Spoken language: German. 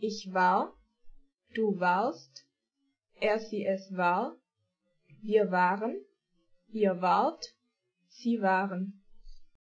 Ich war, du warst, er sie es war, wir waren, ihr wart, sie waren.